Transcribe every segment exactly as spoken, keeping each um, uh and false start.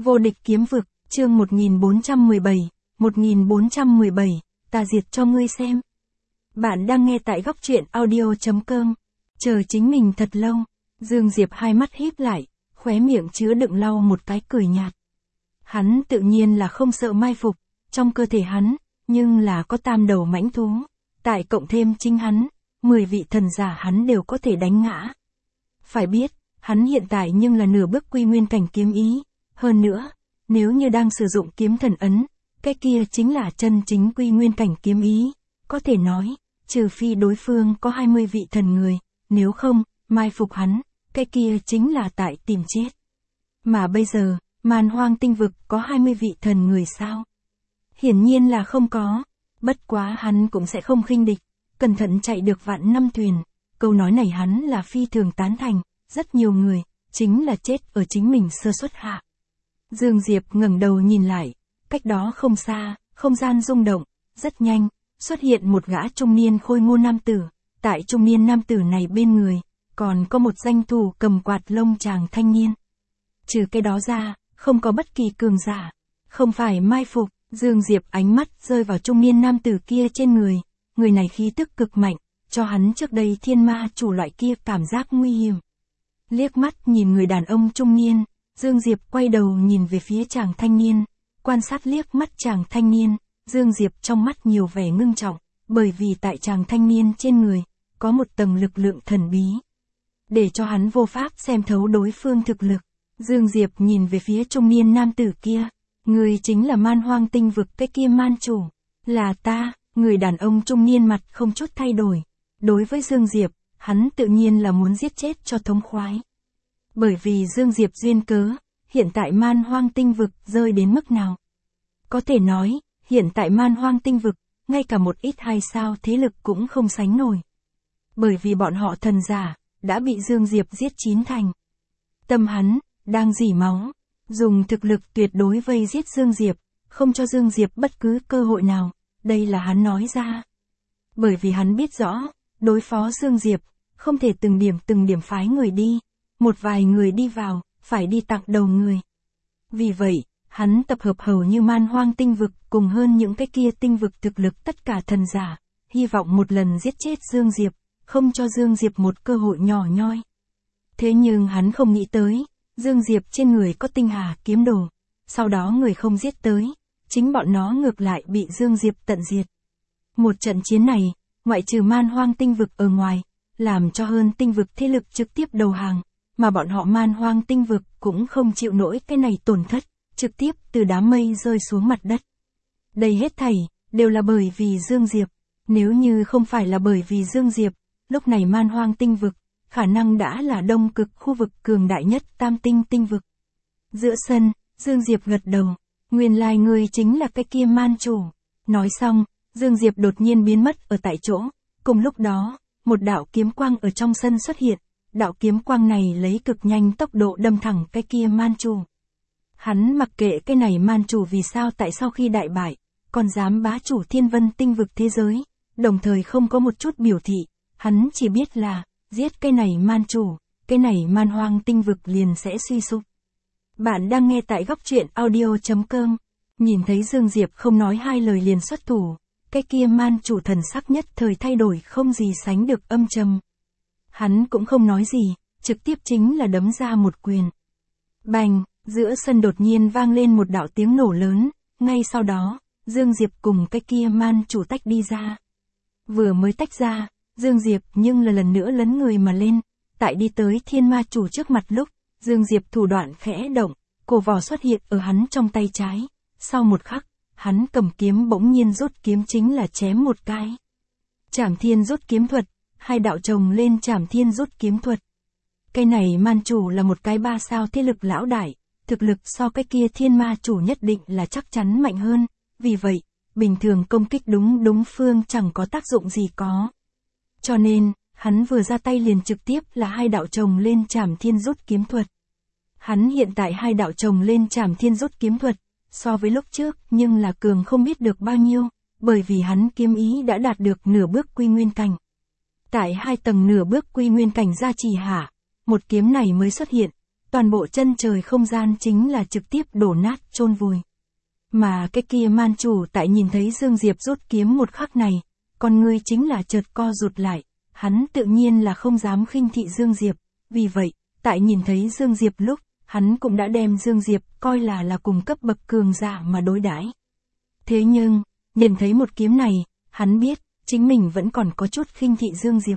Vô địch kiếm vực, chương một nghìn bốn trăm mười bảy, một nghìn bốn trăm mười bảy, ta diệt cho ngươi xem. Bạn đang nghe tại góc truyện audio chấm com. Chờ chính mình thật lâu, Dương Diệp hai mắt híp lại, khóe miệng chứa đựng lau một cái cười nhạt. Hắn tự nhiên là không sợ mai phục, trong cơ thể hắn, nhưng là có tam đầu mãnh thú, tại cộng thêm chính hắn, mười vị thần giả hắn đều có thể đánh ngã. Phải biết, hắn hiện tại nhưng là nửa bước quy nguyên cảnh kiếm ý, hơn nữa, nếu như đang sử dụng kiếm thần ấn, cái kia chính là chân chính quy nguyên cảnh kiếm ý, có thể nói, trừ phi đối phương có hai mươi vị thần người, nếu không, mai phục hắn, cái kia chính là tại tìm chết. Mà bây giờ, Man Hoang tinh vực có hai mươi vị thần người sao? Hiển nhiên là không có, bất quá hắn cũng sẽ không khinh địch, cẩn thận chạy được vạn năm thuyền, câu nói này hắn là phi thường tán thành, rất nhiều người, chính là chết ở chính mình sơ suất hạ. Dương Diệp ngẩng đầu nhìn lại, cách đó không xa, không gian rung động, rất nhanh, xuất hiện một gã trung niên khôi ngô nam tử, tại trung niên nam tử này bên người, còn có một danh thủ cầm quạt lông chàng thanh niên. Trừ cái đó ra, không có bất kỳ cường giả, không phải mai phục, Dương Diệp ánh mắt rơi vào trung niên nam tử kia trên người, người này khí tức cực mạnh, cho hắn trước đây thiên ma chủ loại kia cảm giác nguy hiểm. Liếc mắt nhìn người đàn ông trung niên, Dương Diệp quay đầu nhìn về phía chàng thanh niên, quan sát liếc mắt chàng thanh niên, Dương Diệp trong mắt nhiều vẻ ngưng trọng, bởi vì tại chàng thanh niên trên người, có một tầng lực lượng thần bí. Để cho hắn vô pháp xem thấu đối phương thực lực, Dương Diệp nhìn về phía trung niên nam tử kia, người chính là Man Hoang tinh vực cái kia man chủ, là ta, người đàn ông trung niên mặt không chút thay đổi. Đối với Dương Diệp, hắn tự nhiên là muốn giết chết cho thống khoái. Bởi vì Dương Diệp duyên cớ, hiện tại Man Hoang tinh vực rơi đến mức nào? Có thể nói, hiện tại Man Hoang tinh vực, ngay cả một ít hai sao thế lực cũng không sánh nổi. Bởi vì bọn họ thần giả, đã bị Dương Diệp giết chín thành. Tâm hắn, đang rỉ máu, dùng thực lực tuyệt đối vây giết Dương Diệp, không cho Dương Diệp bất cứ cơ hội nào, đây là hắn nói ra. Bởi vì hắn biết rõ, đối phó Dương Diệp, không thể từng điểm từng điểm phái người đi, một vài người đi vào, phải đi tặng đầu người. Vì vậy, hắn tập hợp hầu như Man Hoang tinh vực cùng hơn những cái kia tinh vực thực lực tất cả thần giả, hy vọng một lần giết chết Dương Diệp, không cho Dương Diệp một cơ hội nhỏ nhoi. Thế nhưng hắn không nghĩ tới, Dương Diệp trên người có tinh hà kiếm đồ, sau đó người không giết tới, chính bọn nó ngược lại bị Dương Diệp tận diệt. Một trận chiến này, ngoại trừ Man Hoang tinh vực ở ngoài, làm cho hơn tinh vực thế lực trực tiếp đầu hàng, mà bọn họ Man Hoang tinh vực cũng không chịu nổi cái này tổn thất, trực tiếp từ đám mây rơi xuống mặt đất. Đây hết thảy, đều là bởi vì Dương Diệp, nếu như không phải là bởi vì Dương Diệp, lúc này Man Hoang tinh vực, khả năng đã là đông cực khu vực cường đại nhất tam tinh tinh vực. Giữa sân, Dương Diệp gật đầu, nguyên lai ngươi chính là cái kia man chủ. Nói xong, Dương Diệp đột nhiên biến mất ở tại chỗ, cùng lúc đó, một đạo kiếm quang ở trong sân xuất hiện, đạo kiếm quang này lấy cực nhanh tốc độ đâm thẳng cái kia man chủ. Hắn mặc kệ cái này man chủ vì sao tại sau khi đại bại, còn dám bá chủ thiên vân tinh vực thế giới, đồng thời không có một chút biểu thị, hắn chỉ biết là, giết cái này man chủ, cái này Man Hoang tinh vực liền sẽ suy sụp. Bạn đang nghe tại góc truyện audio chấm com, nhìn thấy Dương Diệp không nói hai lời liền xuất thủ, cái kia man chủ thần sắc nhất thời thay đổi không gì sánh được âm trầm. Hắn cũng không nói gì, trực tiếp chính là đấm ra một quyền. Bành, giữa sân đột nhiên vang lên một đạo tiếng nổ lớn, ngay sau đó, Dương Diệp cùng cái kia man chủ tách đi ra. Vừa mới tách ra, Dương Diệp nhưng là lần nữa lấn người mà lên, tại đi tới thiên ma chủ trước mặt lúc, Dương Diệp thủ đoạn khẽ động, cổ vỏ xuất hiện ở hắn trong tay trái, sau một khắc, hắn cầm kiếm bỗng nhiên rút kiếm chính là chém một cái. Trảm thiên rút kiếm thuật, hai đạo chồng lên trảm thiên rút kiếm thuật. Cái này man chủ là một cái ba sao thế lực lão đại, thực lực so cái kia thiên ma chủ nhất định là chắc chắn mạnh hơn, vì vậy, bình thường công kích đúng đúng phương chẳng có tác dụng gì có. Cho nên, hắn vừa ra tay liền trực tiếp là hai đạo chồng lên trảm thiên rút kiếm thuật. Hắn hiện tại hai đạo chồng lên trảm thiên rút kiếm thuật, so với lúc trước nhưng là cường không biết được bao nhiêu, bởi vì hắn kiếm ý đã đạt được nửa bước quy nguyên cảnh. Tại hai tầng nửa bước quy nguyên cảnh gia trì hạ, một kiếm này mới xuất hiện, toàn bộ chân trời không gian chính là trực tiếp đổ nát chôn vùi. Mà cái kia man chủ tại nhìn thấy Dương Diệp rút kiếm một khắc này, con ngươi chính là chợt co rụt lại, hắn tự nhiên là không dám khinh thị Dương Diệp, vì vậy, tại nhìn thấy Dương Diệp lúc, hắn cũng đã đem Dương Diệp coi là là cùng cấp bậc cường giả mà đối đãi. Thế nhưng, nhìn thấy một kiếm này, hắn biết, chính mình vẫn còn có chút khinh thị Dương Diệp.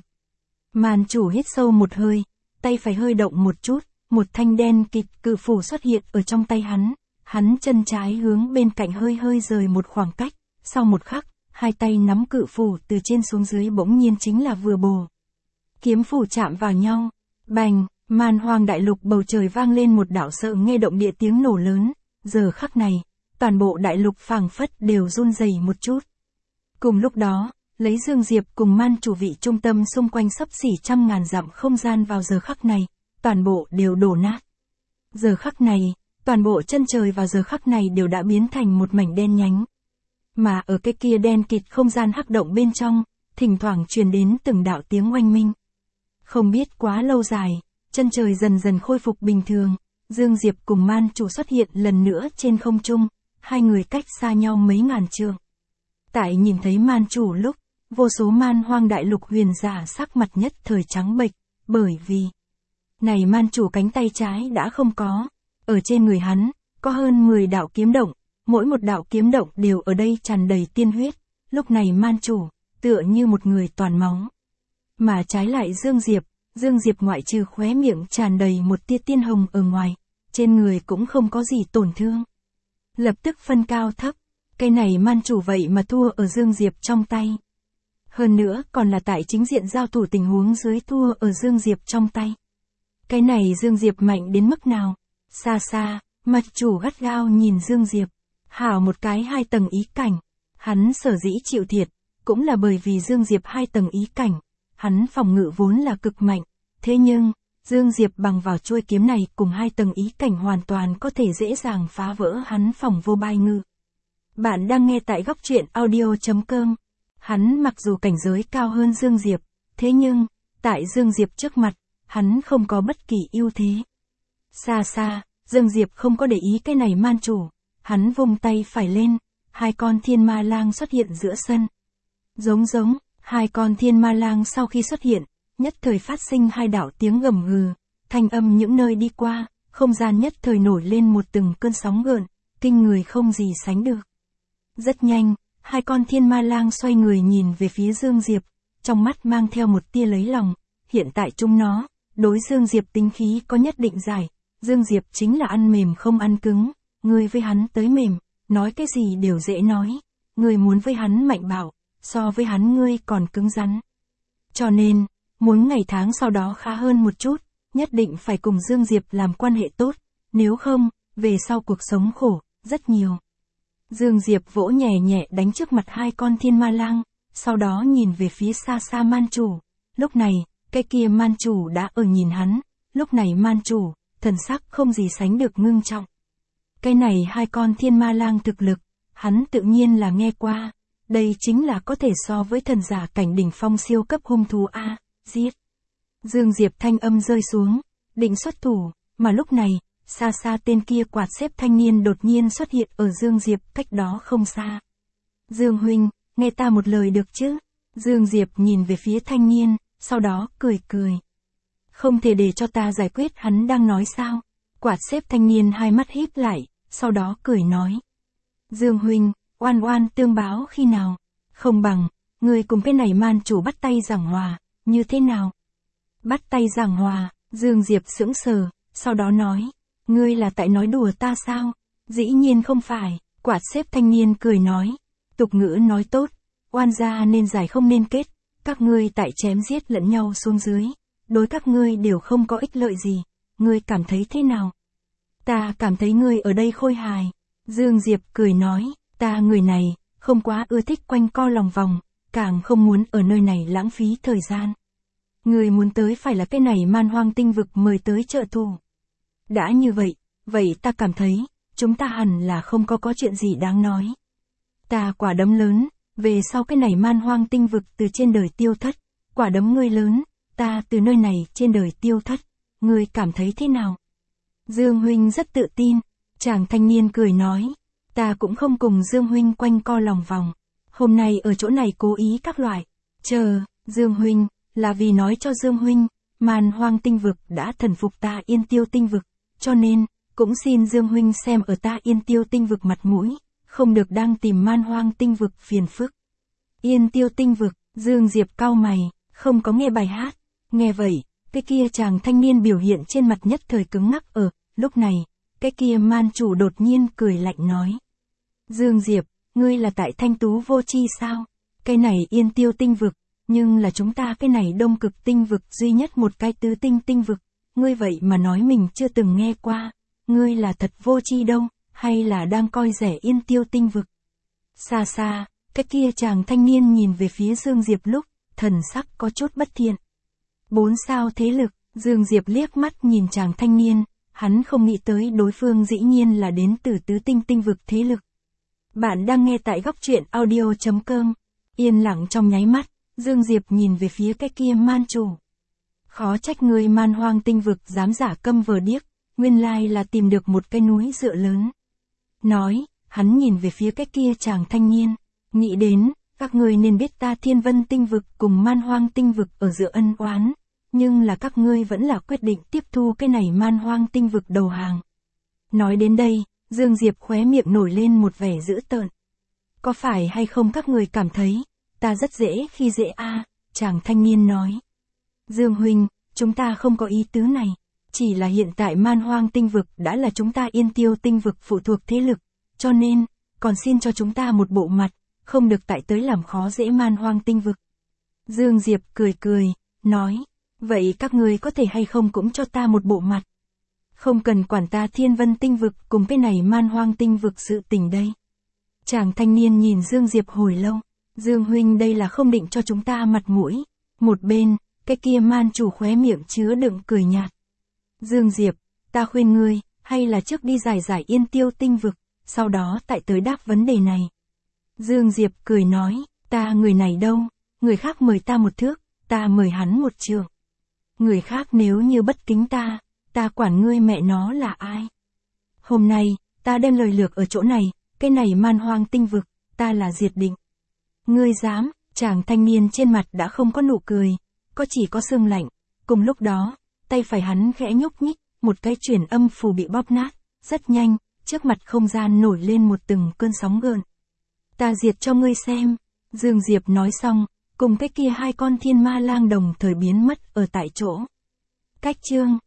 Man chủ hít sâu một hơi, tay phải hơi động một chút, một thanh đen kịt cự phủ xuất hiện ở trong tay hắn, hắn chân trái hướng bên cạnh hơi hơi rời một khoảng cách, sau một khắc, hai tay nắm cự phủ từ trên xuống dưới bỗng nhiên chính là vừa bổ. Kiếm phủ chạm vào nhau, bành, Man Hoang đại lục bầu trời vang lên một đạo sợ nghe động địa tiếng nổ lớn, giờ khắc này, toàn bộ đại lục phảng phất đều run rẩy một chút. Cùng lúc đó, lấy Dương Diệp cùng Man chủ vị trung tâm xung quanh sấp xỉ trăm ngàn dặm không gian vào giờ khắc này, toàn bộ đều đổ nát. Giờ khắc này, toàn bộ chân trời vào giờ khắc này đều đã biến thành một mảnh đen nhánh. Mà ở cái kia đen kịt không gian hắc động bên trong, thỉnh thoảng truyền đến từng đạo tiếng oanh minh. Không biết quá lâu dài, chân trời dần dần khôi phục bình thường, Dương Diệp cùng Man chủ xuất hiện lần nữa trên không trung, hai người cách xa nhau mấy ngàn trượng. Tại nhìn thấy Man chủ lúc, vô số Man Hoang đại lục huyền giả sắc mặt nhất thời trắng bệch, bởi vì này Man chủ cánh tay trái đã không có, ở trên người hắn có hơn mười đạo kiếm động, mỗi một đạo kiếm động đều ở đây tràn đầy tiên huyết, lúc này Man chủ tựa như một người toàn máu. Mà trái lại Dương Diệp, Dương Diệp ngoại trừ khóe miệng tràn đầy một tia tiên hồng ở ngoài, trên người cũng không có gì tổn thương. Lập tức phân cao thấp, cái này Man chủ vậy mà thua ở Dương Diệp trong tay. Hơn nữa còn là tại chính diện giao thủ tình huống dưới thua ở Dương Diệp trong tay. Cái này Dương Diệp mạnh đến mức nào? Xa xa, mặt chủ gắt gao nhìn Dương Diệp, hảo một cái hai tầng ý cảnh. Hắn sở dĩ chịu thiệt, cũng là bởi vì Dương Diệp hai tầng ý cảnh. Hắn phòng ngự vốn là cực mạnh, thế nhưng, Dương Diệp bằng vào chuôi kiếm này cùng hai tầng ý cảnh hoàn toàn có thể dễ dàng phá vỡ hắn phòng vô bai ngự. Bạn đang nghe tại góc truyện audio chấm com. Hắn mặc dù cảnh giới cao hơn Dương Diệp, thế nhưng, tại Dương Diệp trước mặt, hắn không có bất kỳ ưu thế. Xa xa, Dương Diệp không có để ý cái này Man chủ, hắn vung tay phải lên, hai con thiên ma lang xuất hiện giữa sân. Giống giống, hai con thiên ma lang sau khi xuất hiện, nhất thời phát sinh hai đạo tiếng gầm gừ, thanh âm những nơi đi qua, không gian nhất thời nổi lên một từng cơn sóng gợn, kinh người không gì sánh được. Rất nhanh, hai con thiên ma lang xoay người nhìn về phía Dương Diệp, trong mắt mang theo một tia lấy lòng, hiện tại chúng nó, đối Dương Diệp tính khí có nhất định giải, Dương Diệp chính là ăn mềm không ăn cứng, người với hắn tới mềm, nói cái gì đều dễ nói, người muốn với hắn mạnh bạo, so với hắn ngươi còn cứng rắn. Cho nên, muốn ngày tháng sau đó khá hơn một chút, nhất định phải cùng Dương Diệp làm quan hệ tốt, nếu không, về sau cuộc sống khổ, rất nhiều. Dương Diệp vỗ nhẹ nhẹ đánh trước mặt hai con thiên ma lang, sau đó nhìn về phía xa xa Man chủ. Lúc này, cái kia Man chủ đã ở nhìn hắn, lúc này Man chủ, thần sắc không gì sánh được ngưng trọng. Cái này hai con thiên ma lang thực lực, hắn tự nhiên là nghe qua, đây chính là có thể so với thần giả cảnh đỉnh phong siêu cấp hung thú A, giết. Dương Diệp thanh âm rơi xuống, định xuất thủ, mà lúc này, xa xa tên kia quạt xếp thanh niên đột nhiên xuất hiện ở Dương Diệp cách đó không xa. Dương huynh, nghe ta một lời được chứ? Dương Diệp nhìn về phía thanh niên, sau đó cười cười. Không thể để cho ta giải quyết hắn đang nói sao? Quạt xếp thanh niên hai mắt híp lại, sau đó cười nói. Dương huynh, oan oan tương báo khi nào? Không bằng, người cùng cái này Man chủ bắt tay giảng hòa, như thế nào? Bắt tay giảng hòa, Dương Diệp sững sờ, sau đó nói. Ngươi là tại nói đùa ta sao? Dĩ nhiên không phải, quạt xếp thanh niên cười nói. Tục ngữ nói tốt, oan gia nên giải không nên kết, các ngươi tại chém giết lẫn nhau xuống dưới, đối các ngươi đều không có ích lợi gì, ngươi cảm thấy thế nào? Ta cảm thấy ngươi ở đây khôi hài. Dương Diệp cười nói, ta người này, không quá ưa thích quanh co lòng vòng, càng không muốn ở nơi này lãng phí thời gian. Ngươi muốn tới phải là cái này Man Hoang tinh vực mời tới trợ thủ. Đã như vậy, vậy ta cảm thấy, chúng ta hẳn là không có có chuyện gì đáng nói. Ta quả đấm lớn, về sau cái này Man Hoang tinh vực từ trên đời tiêu thất, quả đấm ngươi lớn, ta từ nơi này trên đời tiêu thất, ngươi cảm thấy thế nào? Dương huynh rất tự tin. Chàng thanh niên cười nói. Ta cũng không cùng Dương huynh quanh co lòng vòng. Hôm nay ở chỗ này cố ý các loại. Chờ, Dương huynh, là vì nói cho Dương huynh, Man Hoang tinh vực đã thần phục ta Yên Tiêu tinh vực. Cho nên, cũng xin Dương huynh xem ở ta Yên Tiêu tinh vực mặt mũi, không được đang tìm Man Hoang tinh vực phiền phức. Yên Tiêu tinh vực, Dương Diệp cau mày, không có nghe bài hát. Nghe vậy, cái kia chàng thanh niên biểu hiện trên mặt nhất thời cứng ngắc ở, lúc này, cái kia man chủ đột nhiên cười lạnh nói. Dương Diệp, ngươi là tại Thanh Tú vô chi sao? Cái này Yên Tiêu tinh vực, nhưng là chúng ta cái này Đông Cực tinh vực duy nhất một cái tứ tinh tinh vực, ngươi vậy mà nói mình chưa từng nghe qua, ngươi là thật vô chi đâu, hay là đang coi rẻ Yên Tiêu tinh vực? Xa xa, cái kia chàng thanh niên nhìn về phía Dương Diệp lúc, thần sắc có chút bất thiện. Bốn sao thế lực, Dương Diệp liếc mắt nhìn chàng thanh niên, hắn không nghĩ tới đối phương dĩ nhiên là đến từ tứ tinh tinh vực thế lực. Bạn đang nghe tại góc truyện audio chấm com. Yên lặng trong nháy mắt, Dương Diệp nhìn về phía cái kia man chủ. Khó trách người Man Hoang tinh vực dám giả câm vờ điếc, nguyên lai là tìm được một cái núi dựa lớn. Nói, hắn nhìn về phía cái kia chàng thanh niên, nghĩ đến, các ngươi nên biết ta Thiên Vân tinh vực cùng Man Hoang tinh vực ở giữa ân oán, nhưng là các ngươi vẫn là quyết định tiếp thu cái này Man Hoang tinh vực đầu hàng. Nói đến đây, Dương Diệp khóe miệng nổi lên một vẻ dữ tợn. Có phải hay không các người cảm thấy, ta rất dễ khi dễ a? À, chàng thanh niên nói. Dương huynh, chúng ta không có ý tứ này, chỉ là hiện tại Man Hoang tinh vực đã là chúng ta Yên Tiêu tinh vực phụ thuộc thế lực, cho nên, còn xin cho chúng ta một bộ mặt, không được tại tới làm khó dễ Man Hoang tinh vực. Dương Diệp cười cười, nói, vậy các người có thể hay không cũng cho ta một bộ mặt. Không cần quản ta Thiên Vân tinh vực cùng cái này Man Hoang tinh vực sự tình đây. Chàng thanh niên nhìn Dương Diệp hồi lâu, Dương huynh đây là không định cho chúng ta mặt mũi. Một bên, cái kia man chủ khóe miệng chứa đựng cười nhạt. Dương Diệp, ta khuyên ngươi, hay là trước đi giải giải Yên Tiêu tinh vực, sau đó tại tới đáp vấn đề này. Dương Diệp cười nói, ta người này đâu, người khác mời ta một thước, ta mời hắn một trượng. Người khác nếu như bất kính ta, ta quản ngươi mẹ nó là ai. Hôm nay, ta đem lời lược ở chỗ này, cái này Man Hoang tinh vực, ta là diệt định. Ngươi dám, chàng thanh niên trên mặt đã không có nụ cười, có chỉ có sương lạnh. Cùng lúc đó, tay phải hắn khẽ nhúc nhích, một cái truyền âm phù bị bóp nát, rất nhanh, trước mặt không gian nổi lên một từng cơn sóng gợn. Ta diệt cho ngươi xem. Dương Diệp nói xong, cùng cái kia hai con thiên ma lang đồng thời biến mất ở tại chỗ. Cách chương